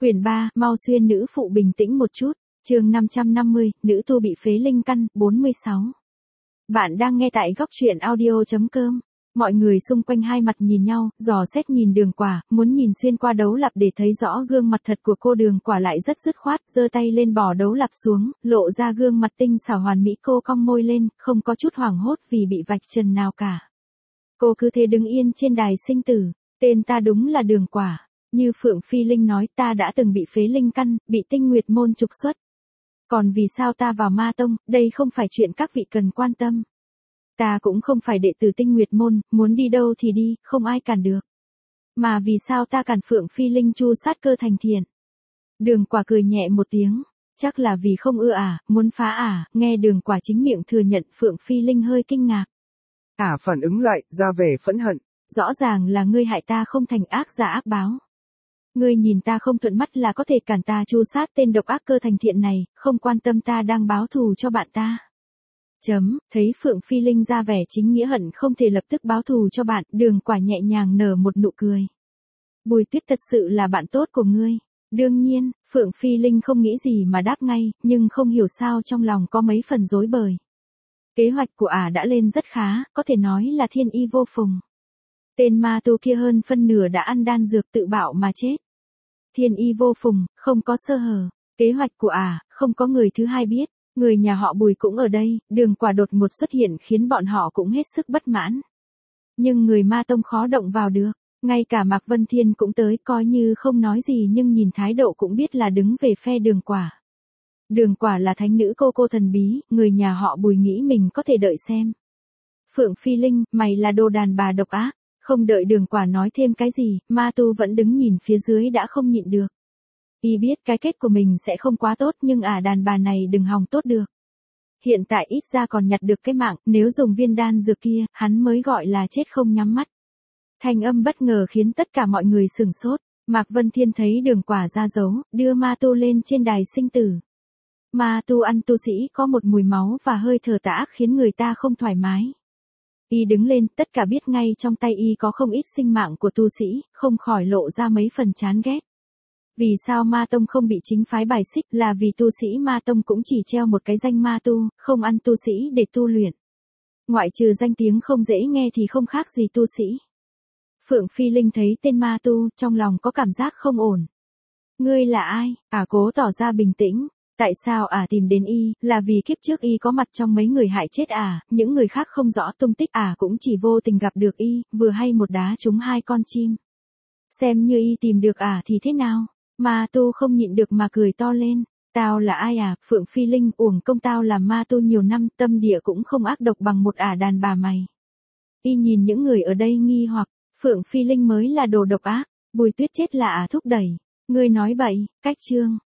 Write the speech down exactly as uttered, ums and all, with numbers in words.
Quyển ba, mau xuyên nữ phụ bình tĩnh một chút. Chương năm trăm năm mươi, nữ tu bị phế linh căn, bốn mươi sáu. Bạn đang nghe tại góc truyện audio chấm com. Mọi người xung quanh hai mặt nhìn nhau, dò xét nhìn Đường Quả, muốn nhìn xuyên qua đấu lạp để thấy rõ gương mặt thật của cô. Đường Quả lại rất dứt khoát, giơ tay lên bỏ đấu lạp xuống, lộ ra gương mặt tinh xảo hoàn mỹ. Cô cong môi lên, không có chút hoảng hốt vì bị vạch trần nào cả. Cô cứ thế đứng yên trên đài sinh tử. Tên ta đúng là Đường Quả. Như Phượng Phi Linh nói, ta đã từng bị phế linh căn, bị Tinh Nguyệt môn trục xuất. Còn vì sao ta vào ma tông, đây không phải chuyện các vị cần quan tâm. Ta cũng không phải đệ tử Tinh Nguyệt môn, muốn đi đâu thì đi, không ai cản được. Mà vì sao ta cản Phượng Phi Linh chu sát cơ thành thiện? Đường Quả cười nhẹ một tiếng, chắc là vì không ưa à, muốn phá à. Nghe Đường Quả chính miệng thừa nhận, Phượng Phi Linh hơi kinh ngạc. Ả phản ứng lại, ra vẻ phẫn hận. Rõ ràng là ngươi hại ta không thành ác giả ác báo. Ngươi nhìn ta không thuận mắt là có thể cản ta chu sát tên độc ác cơ thành thiện này, không quan tâm ta đang báo thù cho bạn ta. Chấm, thấy Phượng Phi Linh ra vẻ chính nghĩa hận không thể lập tức báo thù cho bạn, Đường Quả nhẹ nhàng nở một nụ cười. Bùi Tuyết thật sự là bạn tốt của ngươi. Đương nhiên, Phượng Phi Linh không nghĩ gì mà đáp ngay, nhưng không hiểu sao trong lòng có mấy phần rối bời. Kế hoạch của ả đã lên rất khá, có thể nói là thiên y vô phùng. Tên ma tu kia hơn phân nửa đã ăn đan dược tự bạo mà chết. Thiên y vô phùng, không có sơ hở. Kế hoạch của ả, không có người thứ hai biết. Người nhà họ Bùi cũng ở đây, Đường Quả đột ngột xuất hiện khiến bọn họ cũng hết sức bất mãn. Nhưng người ma tông khó động vào được. Ngay cả Mạc Vân Thiên cũng tới, coi như không nói gì nhưng nhìn thái độ cũng biết là đứng về phe Đường Quả. Đường Quả là thánh nữ cô cô thần bí, người nhà họ Bùi nghĩ mình có thể đợi xem. Phượng Phi Linh, mày là đồ đàn bà độc ác. Không đợi Đường Quả nói thêm cái gì, ma tu vẫn đứng nhìn phía dưới đã không nhịn được. Y biết cái kết của mình sẽ không quá tốt nhưng ả đàn bà này đừng hòng tốt được. Hiện tại ít ra còn nhặt được cái mạng, nếu dùng viên đan dược kia, hắn mới gọi là chết không nhắm mắt. Thanh âm bất ngờ khiến tất cả mọi người sửng sốt. Mạc Vân Thiên thấy Đường Quả ra dấu, đưa ma tu lên trên đài sinh tử. Ma tu ăn tu sĩ có một mùi máu và hơi thở tà ác khiến người ta không thoải mái. Y đứng lên, tất cả biết ngay trong tay y có không ít sinh mạng của tu sĩ, không khỏi lộ ra mấy phần chán ghét. Vì sao ma tông không bị chính phái bài xích là vì tu sĩ ma tông cũng chỉ treo một cái danh ma tu, không ăn tu sĩ để tu luyện. Ngoại trừ danh tiếng không dễ nghe thì không khác gì tu sĩ. Phượng Phi Linh thấy tên ma tu, trong lòng có cảm giác không ổn. Ngươi là ai? Ả cố tỏ ra bình tĩnh. Tại sao ả tìm đến y, là vì kiếp trước y có mặt trong mấy người hại chết ả, những người khác không rõ tung tích ả cũng chỉ vô tình gặp được y, vừa hay một đá trúng hai con chim. Xem như y tìm được ả thì thế nào? Ma tu không nhịn được mà cười to lên. Tao là ai à? Phượng Phi Linh, uổng công tao làm ma tu nhiều năm, tâm địa cũng không ác độc bằng một ả đàn bà mày. Y nhìn những người ở đây nghi hoặc, Phượng Phi Linh mới là đồ độc ác, Bùi Tuyết chết là ả thúc đẩy. Ngươi nói bậy, cách chương.